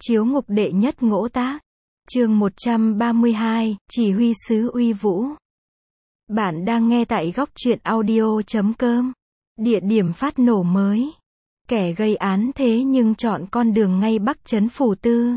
Chiếu ngục đệ nhất ngỗ tác. Chương 132, chỉ huy sứ uy vũ. Bạn đang nghe tại góc truyện audio.com. Địa điểm phát nổ mới. Kẻ gây án thế nhưng chọn con đường ngay Bắc trấn Phủ Tư.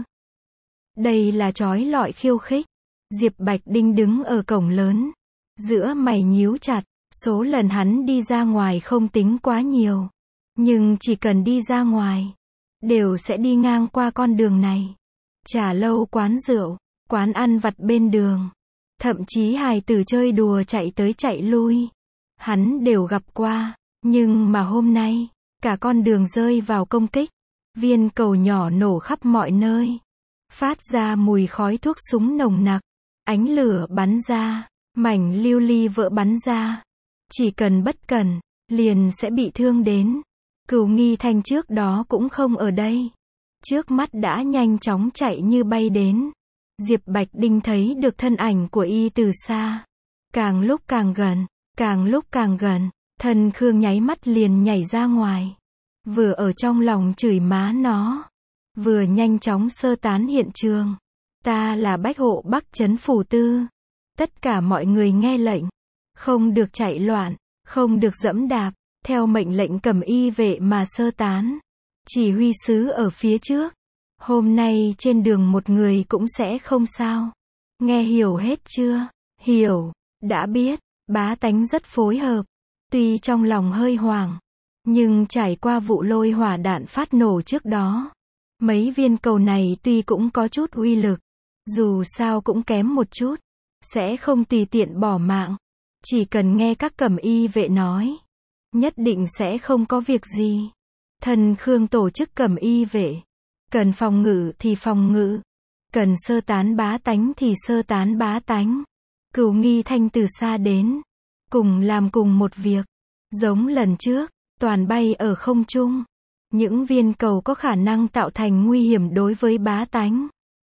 Đây là chói lọi khiêu khích. Diệp Bạch Đinh đứng ở cổng lớn. Giữa mày nhíu chặt, số lần hắn đi ra ngoài không tính quá nhiều. Nhưng chỉ cần đi ra ngoài, đều sẽ đi ngang qua con đường này. Trà lâu, quán rượu, quán ăn vặt bên đường. Thậm chí hài tử chơi đùa chạy tới chạy lui. Hắn đều gặp qua, nhưng mà hôm nay, cả con đường rơi vào công kích. Viên cầu nhỏ nổ khắp mọi nơi. Phát ra mùi khói thuốc súng nồng nặc. Ánh lửa bắn ra, mảnh lưu ly vỡ bắn ra. Chỉ cần bất cẩn, liền sẽ bị thương đến. Cửu Nghi Thanh trước đó cũng không ở đây. Trước mắt đã nhanh chóng chạy như bay đến. Diệp Bạch Đinh thấy được thân ảnh của y từ xa. Càng lúc càng gần, càng lúc càng gần, Thần Khương nháy mắt liền nhảy ra ngoài. Vừa ở trong lòng chửi má nó, vừa nhanh chóng sơ tán hiện trường. Ta là bách hộ Bắc trấn Phủ Tư. Tất cả mọi người nghe lệnh. Không được chạy loạn, không được giẫm đạp, theo mệnh lệnh Cẩm Y vệ mà sơ tán. Chỉ huy sứ ở phía trước. Hôm nay trên đường một người cũng sẽ không sao. Nghe hiểu hết chưa? Hiểu, đã biết. Bá tánh rất phối hợp. Tuy trong lòng hơi hoảng, nhưng trải qua vụ lôi hỏa đạn phát nổ trước đó, mấy viên cầu này tuy cũng có chút uy lực, dù sao cũng kém một chút, sẽ không tùy tiện bỏ mạng. Chỉ cần nghe các Cẩm Y vệ nói, nhất định sẽ không có việc gì. Thần Khương tổ chức Cẩm Y vệ. Cần phòng ngự thì phòng ngự. Cần sơ tán bá tánh thì sơ tán bá tánh. Cửu Nghi Thanh từ xa đến. Cùng làm cùng một việc. Giống lần trước, toàn bay ở không trung. Những viên cầu có khả năng tạo thành nguy hiểm đối với bá tánh,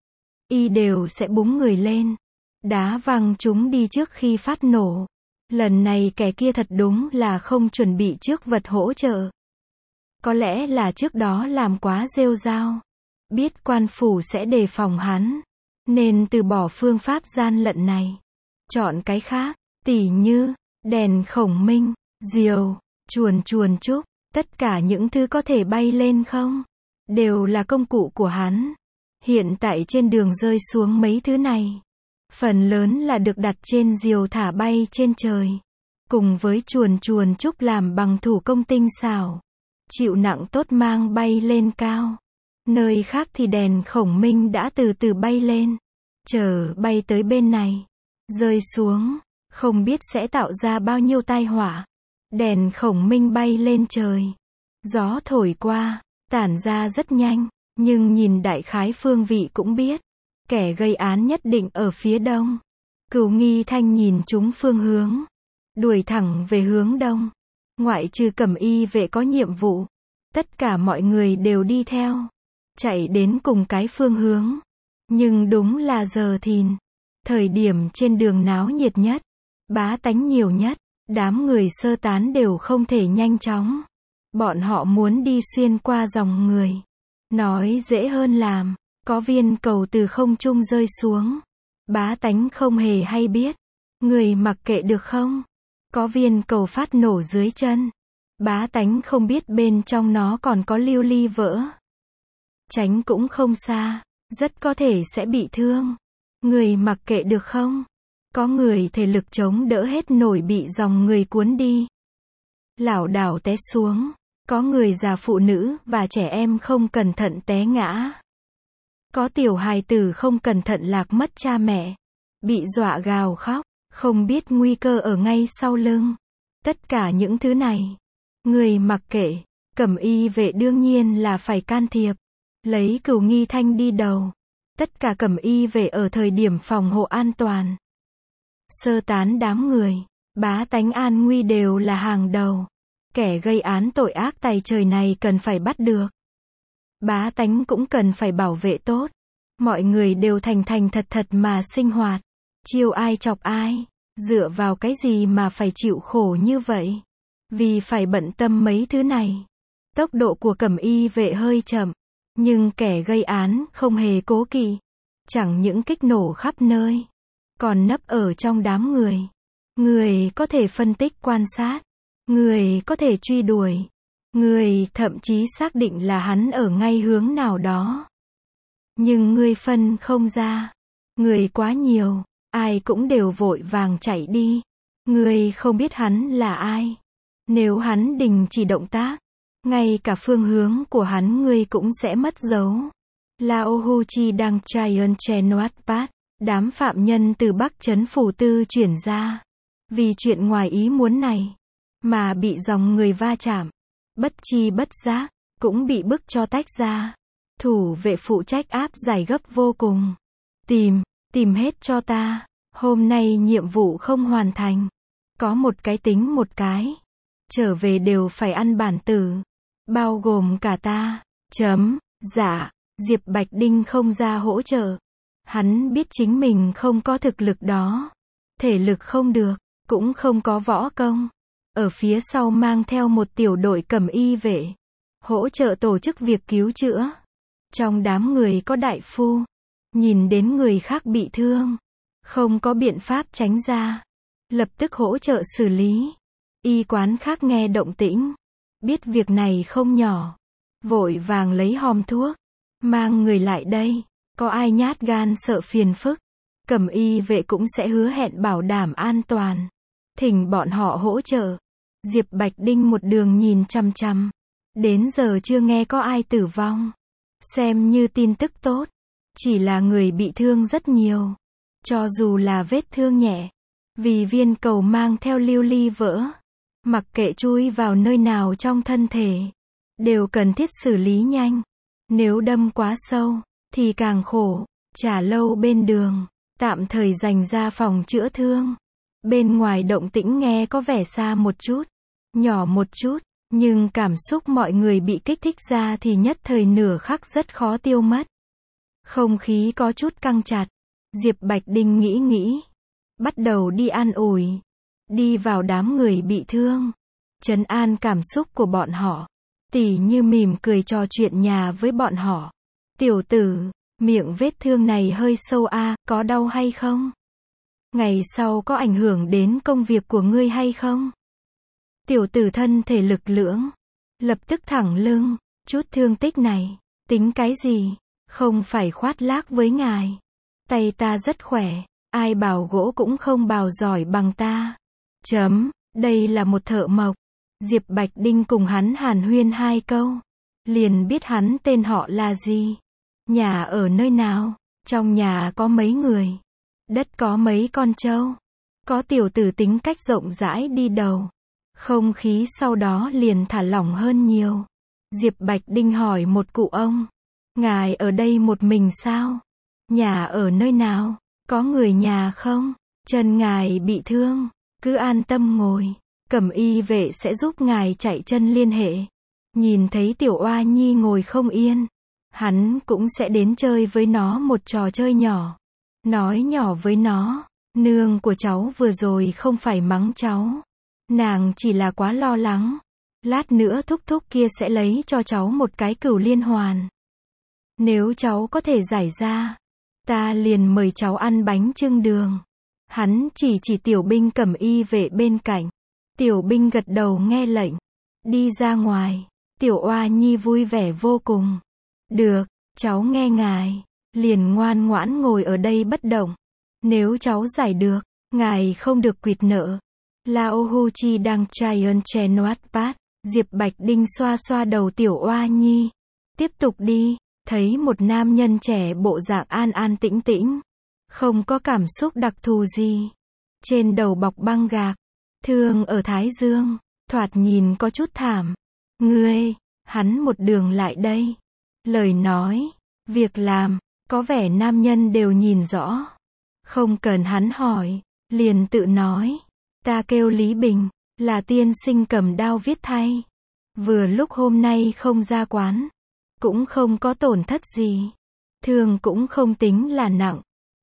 y đều sẽ búng người lên. Đá văng chúng đi trước khi phát nổ. Lần này kẻ kia thật đúng là không chuẩn bị trước vật hỗ trợ. Có lẽ là trước đó làm quá rêu rao. Biết quan phủ sẽ đề phòng hắn, nên từ bỏ phương pháp gian lận này. Chọn cái khác, tỉ như đèn khổng minh, diều, chuồn chuồn trúc, tất cả những thứ có thể bay lên không, đều là công cụ của hắn. Hiện tại trên đường rơi xuống mấy thứ này, phần lớn là được đặt trên diều thả bay trên trời. Cùng với chuồn chuồn trúc làm bằng thủ công tinh xảo, chịu nặng tốt mang bay lên cao. Nơi khác thì đèn khổng minh đã từ từ bay lên, chờ bay tới bên này, rơi xuống, không biết sẽ tạo ra bao nhiêu tai họa. Đèn khổng minh bay lên trời, gió thổi qua, tản ra rất nhanh, nhưng nhìn đại khái phương vị cũng biết, kẻ gây án nhất định ở phía đông. Cửu Nghi Thanh nhìn chúng phương hướng, đuổi thẳng về hướng đông. Ngoại trừ Cẩm Y vệ có nhiệm vụ, tất cả mọi người đều đi theo, chạy đến cùng cái phương hướng. Nhưng đúng là giờ thìn, thời điểm trên đường náo nhiệt nhất, bá tánh nhiều nhất, đám người sơ tán đều không thể nhanh chóng. Bọn họ muốn đi xuyên qua dòng người. Nói dễ hơn làm, có viên cầu từ không trung rơi xuống. Bá tánh không hề hay biết. Người mặc kệ được không? Có viên cầu phát nổ dưới chân. Bá tánh không biết bên trong nó còn có lưu ly vỡ. Tránh cũng không xa, rất có thể sẽ bị thương. Người mặc kệ được không? Có người thể lực chống đỡ hết nổi bị dòng người cuốn đi, lảo đảo té xuống. Có người già, phụ nữ và trẻ em không cẩn thận té ngã. Có tiểu hài tử không cẩn thận lạc mất cha mẹ, bị dọa gào khóc, không biết nguy cơ ở ngay sau lưng. Tất cả những thứ này, người mặc kệ, Cẩm Y vệ đương nhiên là phải can thiệp. Lấy Cửu Nghi Thanh đi đầu. Tất cả Cẩm Y vệ ở thời điểm phòng hộ an toàn, sơ tán đám người, bá tánh an nguy đều là hàng đầu. Kẻ gây án tội ác tày trời này cần phải bắt được. Bá tánh cũng cần phải bảo vệ tốt. Mọi người đều thành thành thật thật mà sinh hoạt. Chiêu ai chọc ai. Dựa vào cái gì mà phải chịu khổ như vậy? Vì phải bận tâm mấy thứ này. Tốc độ của Cẩm Y vệ hơi chậm. Nhưng kẻ gây án không hề cố kỵ. Chẳng những kích nổ khắp nơi, còn nấp ở trong đám người. Người có thể phân tích quan sát. Người có thể truy đuổi. Người thậm chí xác định là hắn ở ngay hướng nào đó. Nhưng người phân không ra. Người quá nhiều, ai cũng đều vội vàng chạy đi. Người không biết hắn là ai. Nếu hắn đình chỉ động tác, ngay cả phương hướng của hắn người cũng sẽ mất dấu. Lao Hu Chi Đăng Chayan Chenoat Pat, đám phạm nhân từ Bắc Trấn Phủ Tư chuyển ra. Vì chuyện ngoài ý muốn này, mà bị dòng người va chạm. Bất chi bất giác, cũng bị bức cho tách ra. Thủ vệ phụ trách áp giải gấp vô cùng. Tìm hết cho ta. Hôm nay nhiệm vụ không hoàn thành. Có một cái tính một cái. Trở về đều phải ăn bản tử. Bao gồm cả ta. Dạ, Diệp Bạch Đinh không ra hỗ trợ. Hắn biết chính mình không có thực lực đó. Thể lực không được, cũng không có võ công. Ở phía sau mang theo một tiểu đội cẩm y vệ. Hỗ trợ tổ chức việc cứu chữa. Trong đám người có đại phu. Nhìn đến người khác bị thương. Không có biện pháp tránh ra. Lập tức hỗ trợ xử lý. Y quán khác nghe động tĩnh. Biết việc này không nhỏ. Vội vàng lấy hòm thuốc. Mang người lại đây. Có ai nhát gan sợ phiền phức. Cẩm y vệ cũng sẽ hứa hẹn bảo đảm an toàn. Thỉnh bọn họ hỗ trợ. Diệp Bạch Đinh một đường nhìn chằm chằm. Đến giờ chưa nghe có ai tử vong. Xem như tin tức tốt. Chỉ là người bị thương rất nhiều. Cho dù là vết thương nhẹ. Vì viên cầu mang theo lưu ly vỡ. Mặc kệ chui vào nơi nào trong thân thể. Đều cần thiết xử lý nhanh. Nếu đâm quá sâu, thì càng khổ. Trả lâu bên đường. Tạm thời dành ra phòng chữa thương. Bên ngoài động tĩnh nghe có vẻ xa một chút. Nhỏ một chút. Nhưng cảm xúc mọi người bị kích thích ra thì nhất thời nửa khắc rất khó tiêu mất. Không khí có chút căng chặt. Diệp Bạch Đinh nghĩ. Bắt đầu đi an ủi. Đi vào đám người bị thương. Trấn an cảm xúc của bọn họ. Tỉ như mỉm cười trò chuyện nhà với bọn họ. Tiểu tử, miệng vết thương này hơi sâu a, có đau hay không? Ngày sau có ảnh hưởng đến công việc của ngươi hay không? Tiểu tử thân thể lực lưỡng. Lập tức thẳng lưng. Chút thương tích này, tính cái gì? Không phải khoác lác với ngài. Tay ta rất khỏe. Ai bào gỗ cũng không bào giỏi bằng ta. Đây là một thợ mộc. Diệp Bạch Đinh cùng hắn hàn huyên 2 câu. Liền biết hắn tên họ là gì. Nhà ở nơi nào. Trong nhà có mấy người. Đất có mấy con trâu. Có tiểu tử tính cách rộng rãi đi đầu. Không khí sau đó liền thả lỏng hơn nhiều. Diệp Bạch Đinh hỏi một cụ ông. Ngài ở đây một mình sao? Nhà ở nơi nào? Có người nhà không? Chân ngài bị thương. Cứ an tâm ngồi. Cẩm y vệ sẽ giúp ngài chạy chân liên hệ. Nhìn thấy tiểu oa nhi ngồi không yên. Hắn cũng sẽ đến chơi với nó một trò chơi nhỏ. Nói nhỏ với nó. Nương của cháu vừa rồi không phải mắng cháu. Nàng chỉ là quá lo lắng. Lát nữa thúc thúc kia sẽ lấy cho cháu một cái cửu liên hoàn. Nếu cháu có thể giải ra, ta liền mời cháu ăn bánh chưng đường. Hắn chỉ tiểu binh cẩm y vệ bên cạnh. Tiểu binh gật đầu nghe lệnh. Đi ra ngoài. Tiểu oa nhi vui vẻ vô cùng. Được, cháu nghe ngài. Liền ngoan ngoãn ngồi ở đây bất động. Nếu cháu giải được, ngài không được quỵt nợ. Lao Hu Chi Đăng Chayan Chenoat Pat. Diệp Bạch Đinh xoa xoa đầu tiểu oa nhi. Tiếp tục đi. Thấy một nam nhân trẻ bộ dạng an an tĩnh tĩnh. Không có cảm xúc đặc thù gì. Trên đầu bọc băng gạc. Thương ở thái dương. Thoạt nhìn có chút thảm. Ngươi, hắn một đường lại đây. Lời nói, việc làm, có vẻ nam nhân đều nhìn rõ. Không cần hắn hỏi, liền tự nói. Ta kêu Lý Bình, là tiên sinh cầm đao viết thay. Vừa lúc hôm nay không ra quán. Cũng không có tổn thất gì. Thương cũng không tính là nặng.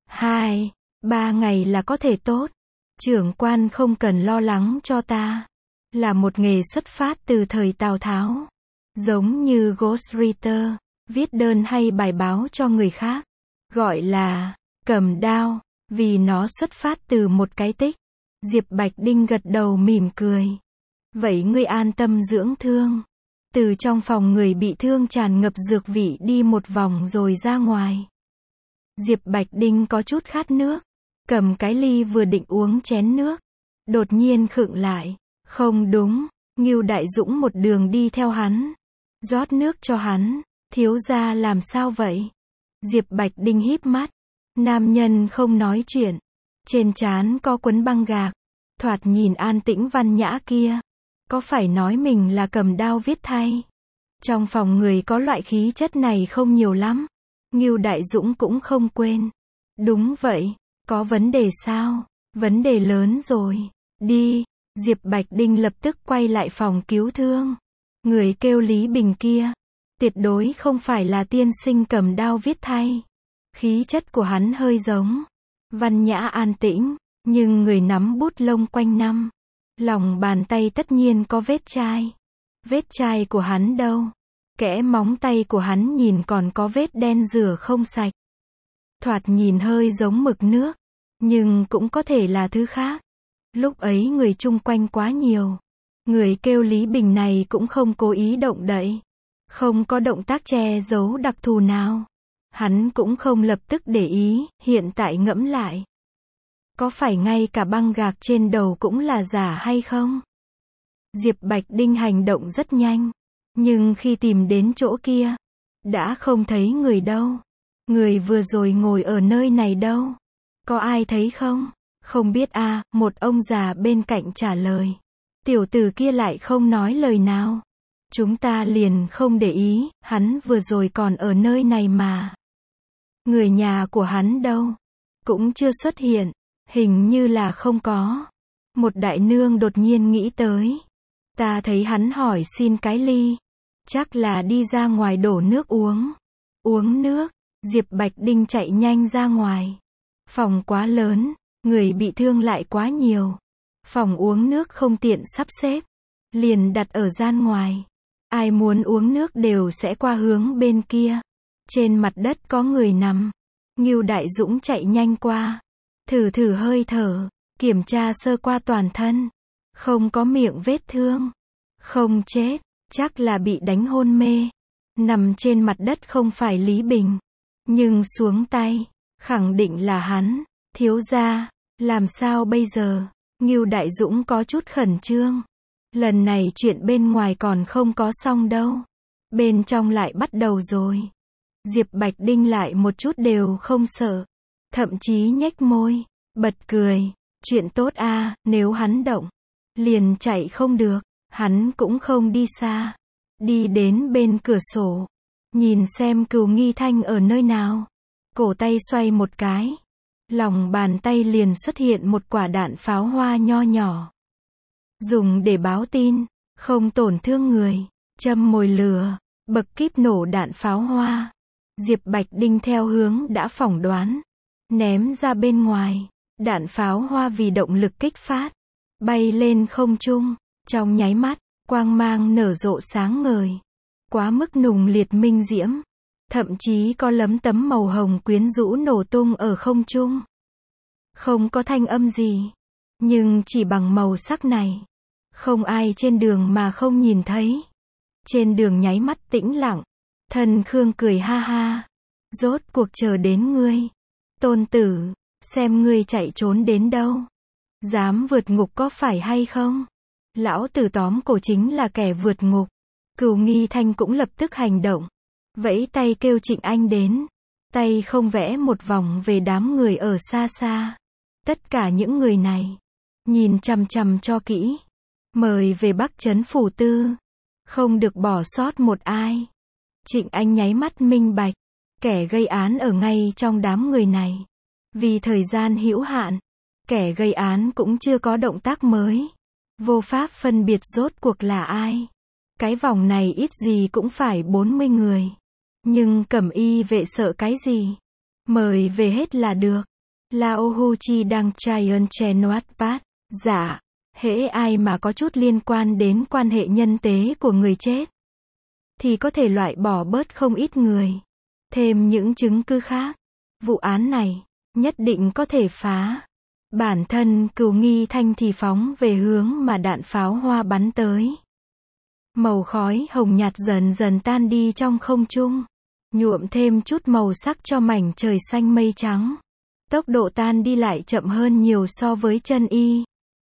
2-3 ngày là có thể tốt. Trưởng quan không cần lo lắng cho ta. Là một nghề xuất phát từ thời Tào Tháo. Giống như Ghostwriter. viết đơn hay bài báo cho người khác, gọi là cầm đao, vì nó xuất phát từ một cái tích. Diệp Bạch Đinh gật đầu mỉm cười. Vậy ngươi an tâm dưỡng thương. Từ trong phòng người bị thương tràn ngập dược vị đi một vòng rồi ra ngoài. Diệp Bạch Đinh có chút khát nước, cầm cái ly vừa định uống chén nước, đột nhiên khựng lại. Không đúng, Ngưu Đại Dũng một đường đi theo hắn, rót nước cho hắn. Thiếu gia làm sao vậy? Diệp Bạch Đinh híp mắt. Nam nhân không nói chuyện, trên trán có quấn băng gạc, thoạt nhìn an tĩnh văn nhã kia, có phải nói mình là cầm đao viết thay? Trong phòng người có loại khí chất này không nhiều lắm. Ngưu Đại Dũng cũng không quên. Đúng vậy, có vấn đề sao? Vấn đề lớn rồi. Đi. Diệp Bạch Đinh lập tức quay lại phòng cứu thương. Người kêu Lý Bình kia, tuyệt đối không phải là tiên sinh cầm đao viết thay. Khí chất của hắn hơi giống, văn nhã an tĩnh, nhưng người nắm bút lông quanh năm. Lòng bàn tay tất nhiên có vết chai. Vết chai của hắn đâu? Kẽ móng tay của hắn nhìn còn có vết đen rửa không sạch. Thoạt nhìn hơi giống mực nước, nhưng cũng có thể là thứ khác. Lúc ấy người chung quanh quá nhiều. Người kêu Lý Bình này cũng không cố ý động đậy. Không có động tác che giấu đặc thù nào. Hắn cũng không lập tức để ý, hiện tại ngẫm lại. Có phải ngay cả băng gạc trên đầu cũng là giả hay không? Diệp Bạch Đinh hành động rất nhanh. Nhưng khi tìm đến chỗ kia, đã không thấy người đâu. Người vừa rồi ngồi ở nơi này đâu? Có ai thấy không? Không biết a, một ông già bên cạnh trả lời. Tiểu tử kia lại không nói lời nào. Chúng ta liền không để ý, hắn vừa rồi còn ở nơi này mà. Người nhà của hắn đâu? Cũng chưa xuất hiện, hình như là không có. Một đại nương đột nhiên nghĩ tới. Ta thấy hắn hỏi xin cái ly. Chắc là đi ra ngoài đổ nước uống. Uống nước, Diệp Bạch Đinh chạy nhanh ra ngoài. Phòng quá lớn, người bị thương lại quá nhiều. Phòng uống nước không tiện sắp xếp, liền đặt ở gian ngoài. Ai muốn uống nước đều sẽ qua hướng bên kia. Trên mặt đất có người nằm. Ngưu Đại Dũng chạy nhanh qua. Thử hơi thở, kiểm tra sơ qua toàn thân. Không có miệng vết thương. Không chết, chắc là bị đánh hôn mê. Nằm trên mặt đất không phải Lý Bình. Nhưng xuống tay, khẳng định là hắn. Thiếu gia, làm sao bây giờ? Ngưu Đại Dũng có chút khẩn trương. Lần này chuyện bên ngoài còn không có xong đâu. Bên trong lại bắt đầu rồi. Diệp Bạch Đinh lại một chút đều không sợ. Thậm chí nhếch môi, bật cười. Chuyện tốt a, nếu hắn động, liền chạy không được. Hắn cũng không đi xa. Đi đến bên cửa sổ. Nhìn xem Cừu Nghi Thanh ở nơi nào. Cổ tay xoay một cái. Lòng bàn tay liền xuất hiện một quả đạn pháo hoa nho nhỏ. Dùng để báo tin, không tổn thương người. Châm mồi lửa, bậc kíp nổ đạn pháo hoa. Diệp Bạch Đinh theo hướng đã phỏng đoán. Ném ra bên ngoài. Đạn pháo hoa vì động lực kích phát. Bay lên không trung. Trong nháy mắt, quang mang nở rộ sáng ngời. Quá mức nùng liệt minh diễm. Thậm chí có lấm tấm màu hồng quyến rũ nổ tung ở không trung. Không có thanh âm gì. Nhưng chỉ bằng màu sắc này, không ai trên đường mà không nhìn thấy. Trên đường nháy mắt tĩnh lặng. Thần Khương cười ha ha. Rốt cuộc chờ đến ngươi. Tôn tử, xem ngươi chạy trốn đến đâu. Dám vượt ngục có phải hay không? Lão tử tóm cổ chính là kẻ vượt ngục. Cừu Nghi Thanh cũng lập tức hành động. Vẫy tay kêu Trịnh Anh đến. Tay không vẽ một vòng về đám người ở xa xa. Tất cả những người này, nhìn chằm chằm cho kỹ. Mời về Bắc Trấn Phủ Tư. Không được bỏ sót một ai. Trịnh Anh nháy mắt minh bạch. Kẻ gây án ở ngay trong đám người này. Vì thời gian hữu hạn, kẻ gây án cũng chưa có động tác mới. Vô pháp phân biệt rốt cuộc là ai. Cái vòng này ít gì cũng phải 40 người. Nhưng cẩm y vệ sợ cái gì? Mời về hết là được. Lao Hu Chi đang Giant Chenoat Pat. Dạ. Hễ ai mà có chút liên quan đến quan hệ nhân tế của người chết, thì có thể loại bỏ bớt không ít người. Thêm những chứng cứ khác, vụ án này nhất định có thể phá. Bản thân Cừu Nghi Thanh thì phóng về hướng mà đạn pháo hoa bắn tới. Màu khói hồng nhạt dần dần tan đi trong không trung, nhuộm thêm chút màu sắc cho mảnh trời xanh mây trắng. Tốc độ tan đi lại chậm hơn nhiều so với chân y.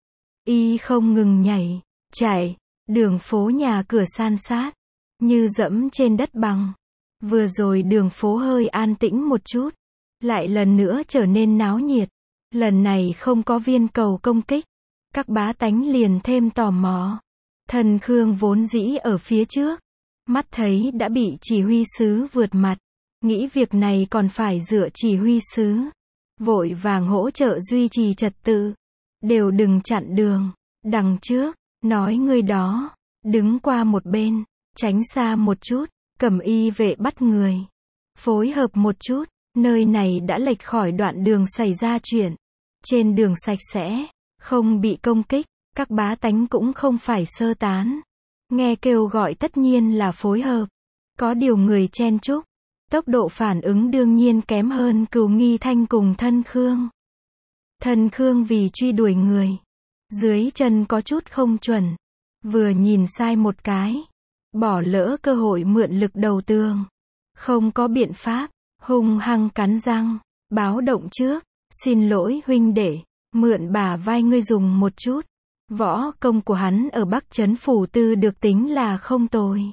Y không ngừng nhảy, chạy, đường phố nhà cửa san sát, như dẫm trên đất bằng. Vừa rồi đường phố hơi an tĩnh một chút, lại lần nữa trở nên náo nhiệt. Lần này không có viên cầu công kích, các bá tánh liền thêm tò mò. Thần Khương vốn dĩ ở phía trước, mắt thấy đã bị chỉ huy sứ vượt mặt, nghĩ việc này còn phải dựa chỉ huy sứ, vội vàng hỗ trợ duy trì trật tự. Đều đừng chặn đường, đằng trước, nói người đó, đứng qua một bên, tránh xa một chút, Cẩm y vệ bắt người. Phối hợp một chút, nơi này đã lệch khỏi đoạn đường xảy ra chuyện. Trên đường sạch sẽ, không bị công kích, các bá tánh cũng không phải sơ tán. Nghe kêu gọi tất nhiên là phối hợp. Có điều người chen chúc, tốc độ phản ứng đương nhiên kém hơn Cừu Nghi Thanh cùng Thân Khương. Thân Khương vì truy đuổi người, dưới chân có chút không chuẩn, vừa nhìn sai một cái, bỏ lỡ cơ hội mượn lực đầu tường. Không có biện pháp, hung hăng cắn răng, báo động trước, xin lỗi huynh đệ, mượn bả vai ngươi dùng một chút. Võ công của hắn ở Bắc Trấn Phủ Tư được tính là không tồi.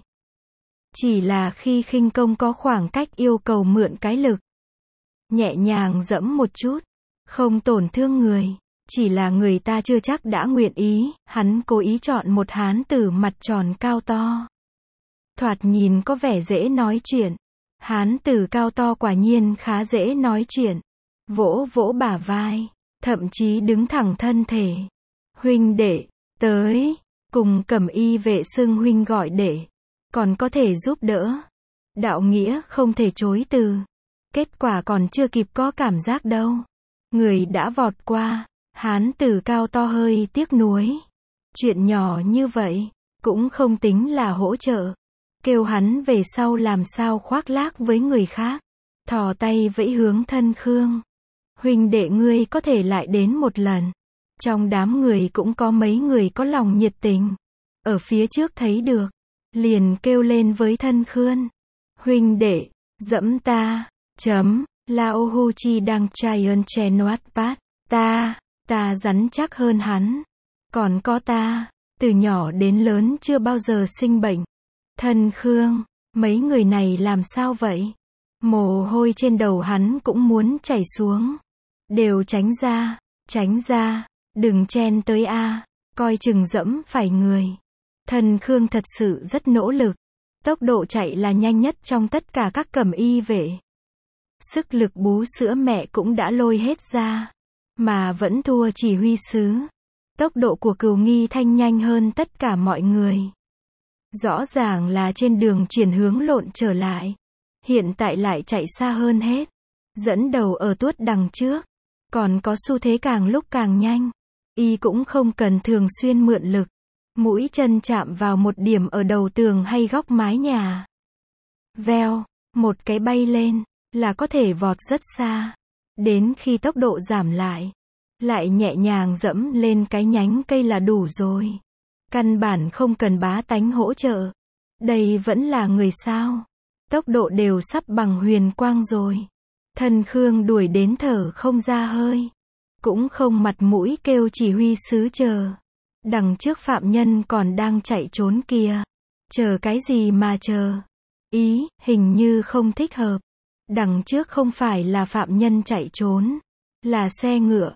Chỉ là khi khinh công có khoảng cách yêu cầu mượn cái lực. Nhẹ nhàng dẫm một chút, không tổn thương người, chỉ là người ta chưa chắc đã nguyện ý, hắn cố ý chọn một hán tử mặt tròn cao to. Thoạt nhìn có vẻ dễ nói chuyện, hán tử cao to quả nhiên khá dễ nói chuyện, vỗ vỗ bả vai, thậm chí đứng thẳng thân thể. Huynh đệ, tới, cùng Cẩm y vệ xưng huynh gọi đệ, còn có thể giúp đỡ. Đạo nghĩa không thể chối từ. Kết quả còn chưa kịp có cảm giác đâu. Người đã vọt qua, hán tử cao to hơi tiếc nuối. Chuyện nhỏ như vậy, cũng không tính là hỗ trợ. Kêu hắn về sau làm sao khoác lác với người khác. Thò tay vẫy hướng Thân Khương. Huynh đệ ngươi có thể lại đến một lần. Trong đám người cũng có mấy người có lòng nhiệt tình. Ở phía trước thấy được, liền kêu lên với Thân Khương. Huynh đệ, dẫm ta, Lao Hu Chi đang Chaion Chenoat Pat, ta rắn chắc hơn hắn. Còn có ta, từ nhỏ đến lớn chưa bao giờ sinh bệnh. Thân Khương, mấy người này làm sao vậy? Mồ hôi trên đầu hắn cũng muốn chảy xuống. Đều tránh ra, đừng chen tới a, coi chừng dẫm phải người. Thân Khương thật sự rất nỗ lực. Tốc độ chạy là nhanh nhất trong tất cả các Cẩm y vệ. Sức lực bú sữa mẹ cũng đã lôi hết ra, mà vẫn thua chỉ huy sứ. Tốc độ của Cừu Nghi Thanh nhanh hơn tất cả mọi người. Rõ ràng là trên đường chuyển hướng lộn trở lại. Hiện tại lại chạy xa hơn hết. Dẫn đầu ở tuốt đằng trước. Còn có xu thế càng lúc càng nhanh. Y cũng không cần thường xuyên mượn lực. Mũi chân chạm vào một điểm ở đầu tường hay góc mái nhà. Veo, một cái bay lên, là có thể vọt rất xa. Đến khi tốc độ giảm lại nhẹ nhàng dẫm lên cái nhánh cây là đủ rồi. Căn bản không cần bá tánh hỗ trợ. Đây vẫn là người sao. Tốc độ đều sắp bằng huyền quang rồi. Thân Khương đuổi đến thở không ra hơi. Cũng không mặt mũi kêu chỉ huy sứ chờ. Đằng trước phạm nhân còn đang chạy trốn kìa. Chờ cái gì mà chờ? Ý, hình như không thích hợp. Đằng trước không phải là phạm nhân chạy trốn. Là xe ngựa,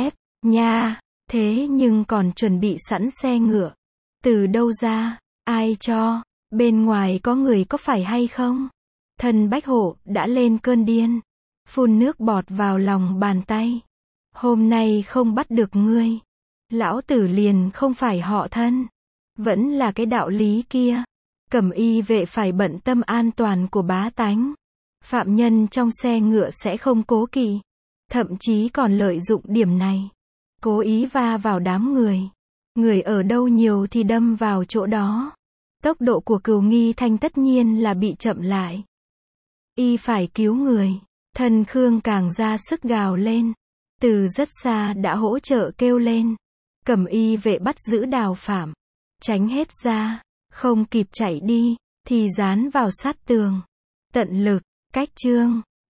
nha. Thế nhưng còn chuẩn bị sẵn xe ngựa. Từ đâu ra? Ai cho? Bên ngoài có người có phải hay không? Thần Bách Hổ đã lên cơn điên. Phun nước bọt vào lòng bàn tay. Hôm nay không bắt được ngươi. Lão tử liền không phải họ Thân. Vẫn là cái đạo lý kia. Cẩm y vệ phải bận tâm an toàn của bá tánh. Phạm nhân trong xe ngựa sẽ không cố kỵ. Thậm chí còn lợi dụng điểm này. Cố ý va vào đám người. Người ở đâu nhiều thì đâm vào chỗ đó. Tốc độ của Cừu Nghi Thanh tất nhiên là bị chậm lại. Y phải cứu người. Thân Khương càng ra sức gào lên. Từ rất xa đã hỗ trợ kêu lên. Cẩm y vệ bắt giữ Đào Phạm. Tránh hết ra. Không kịp chạy đi, thì dán vào sát tường. Tận lực, cách chương.